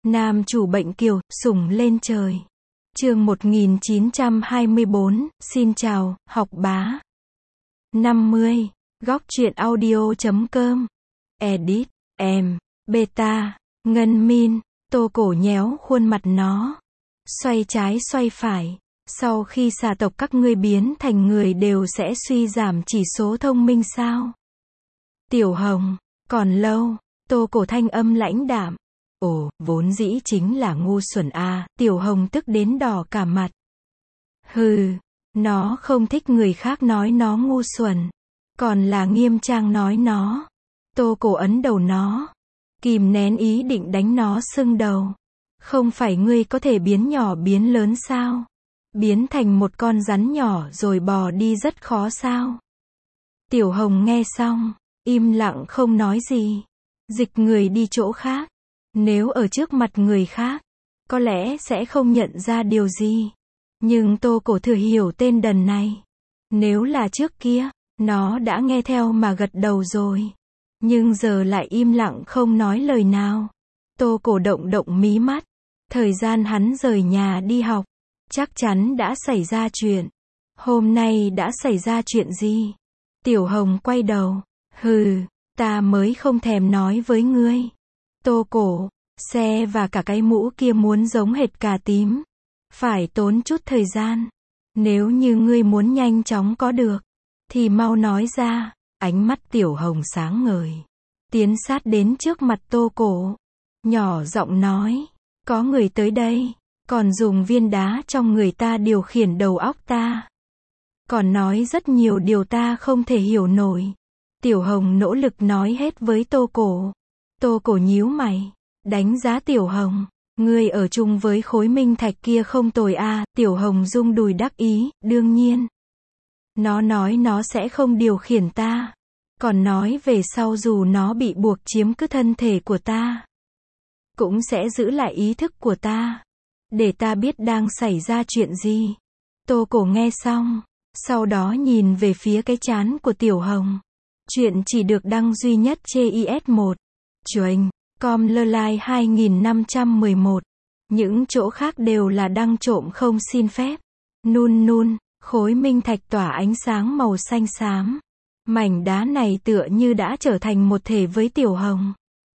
Nam chủ bệnh kiều, sủng lên trời. Chương 1924, xin chào, học bá. 50. Góc truyện audio.com. Edit, em, beta, Ngân Min, Tô Cổ nhéo khuôn mặt nó. Xoay trái xoay phải. Sau khi xà tộc các ngươi biến thành người đều sẽ suy giảm chỉ số thông minh sao? Tiểu Hồng, còn lâu. Tô Cổ thanh âm lãnh đạm. Ồ, vốn dĩ chính là ngu xuẩn a. Tiểu Hồng tức đến đỏ cả mặt. Hừ, nó không thích người khác nói nó ngu xuẩn. Còn là Nghiêm Trang nói nó. Tô Cổ ấn đầu nó. Kìm nén ý định đánh nó sưng đầu. Không phải ngươi có thể biến nhỏ biến lớn sao? Biến thành một con rắn nhỏ rồi bò đi rất khó sao? Tiểu Hồng nghe xong, im lặng không nói gì. Dịch người đi chỗ khác. Nếu ở trước mặt người khác, có lẽ sẽ không nhận ra điều gì. Nhưng Tô Cổ thừa hiểu tên đần này. Nếu là trước kia, nó đã nghe theo mà gật đầu rồi. Nhưng giờ lại im lặng không nói lời nào. Tô Cổ động động mí mắt. Thời gian hắn rời nhà đi học, chắc chắn đã xảy ra chuyện. Hôm nay đã xảy ra chuyện gì? Tiểu Hồng quay đầu. Hừ, ta mới không thèm nói với ngươi. Tô Cổ, xe và cả cái mũ kia muốn giống hệt cà tím. Phải tốn chút thời gian. Nếu như ngươi muốn nhanh chóng có được, thì mau nói ra. Ánh mắt Tiểu Hồng sáng ngời. Tiến sát đến trước mặt Tô Cổ. Nhỏ giọng nói. Có người tới đây. Còn dùng viên đá trong người ta điều khiển đầu óc ta. Còn nói rất nhiều điều ta không thể hiểu nổi. Tiểu Hồng nỗ lực nói hết với Tô Cổ. Tô Cổ nhíu mày. Đánh giá Tiểu Hồng. Ngươi ở chung với khối minh thạch kia không tồi a. Tiểu Hồng rung đùi đắc ý. Đương nhiên. Nó nói nó sẽ không điều khiển ta. Còn nói về sau dù nó bị buộc chiếm cứ thân thể của ta, cũng sẽ giữ lại ý thức của ta. Để ta biết đang xảy ra chuyện gì. Tô Cổ nghe xong. Sau đó nhìn về phía cái trán của Tiểu Hồng. Chuyện chỉ được đăng duy nhất trên IS1. Chuềnh, com.ly 2511. Những chỗ khác đều là đăng trộm không xin phép. Nun, khối minh thạch tỏa ánh sáng màu xanh xám. Mảnh đá này tựa như đã trở thành một thể với Tiểu Hồng.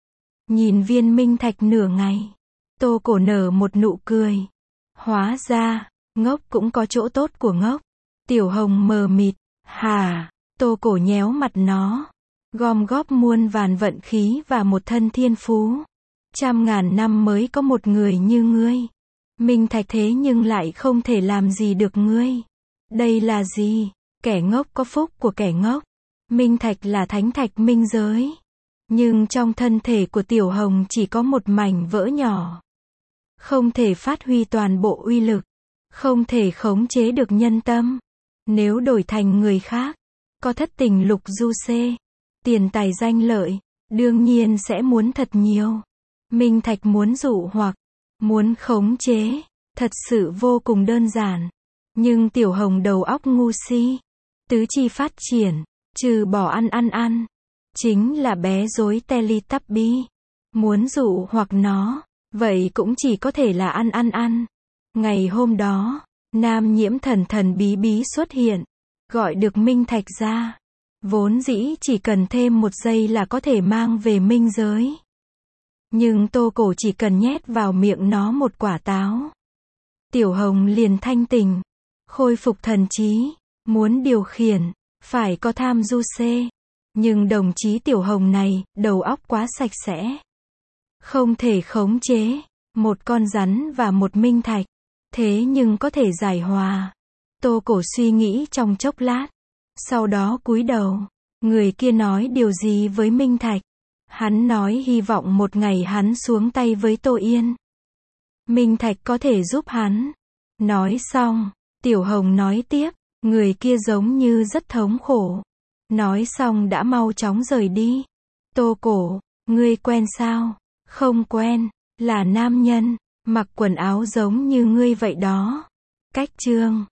Nhìn viên minh thạch nửa ngày. Tô Cổ nở một nụ cười. Hóa ra, ngốc cũng có chỗ tốt của ngốc. Tiểu Hồng mờ mịt. Hà, Tô Cổ nhéo mặt nó. Gom góp muôn vàn vận khí và một thân thiên phú. 100.000 năm mới có một người như ngươi. Minh thạch thế nhưng lại không thể làm gì được ngươi. Đây là gì? Kẻ ngốc có phúc của kẻ ngốc. Minh thạch là thánh thạch minh giới. Nhưng trong thân thể của Tiểu Hồng chỉ có một mảnh vỡ nhỏ. Không thể phát huy toàn bộ uy lực. Không thể khống chế được nhân tâm. Nếu đổi thành người khác, có thất tình lục du xê, tiền tài danh lợi, đương nhiên sẽ muốn thật nhiều. Minh thạch muốn dụ hoặc, muốn khống chế, thật sự vô cùng đơn giản. Nhưng Tiểu Hồng đầu óc ngu si, tứ chi phát triển, trừ bỏ ăn, chính là bé rối Teletubby. Muốn dụ hoặc nó, vậy cũng chỉ có thể là ăn. Ngày hôm đó, Nam Nhiễm thần bí bí xuất hiện, gọi được minh thạch ra. Vốn dĩ chỉ cần thêm một giây là có thể mang về minh giới. Nhưng Tô Cổ chỉ cần nhét vào miệng nó một quả táo. Tiểu Hồng liền thanh tỉnh, khôi phục thần trí, muốn điều khiển, phải có tham du xê. Nhưng đồng chí Tiểu Hồng này, đầu óc quá sạch sẽ. Không thể khống chế, một con rắn và một minh thạch. Thế nhưng có thể giải hòa. Tô Cổ suy nghĩ trong chốc lát. Sau đó cúi đầu. Người kia nói điều gì với minh thạch? Hắn nói hy vọng một ngày hắn xuống tay với Tô Yên. Minh thạch có thể giúp hắn. Nói xong, Tiểu Hồng nói tiếp. Người kia giống như rất thống khổ. Nói xong đã mau chóng rời đi. Tô Cổ, ngươi quen sao? Không quen, là nam nhân, mặc quần áo giống như ngươi vậy đó. Cách chương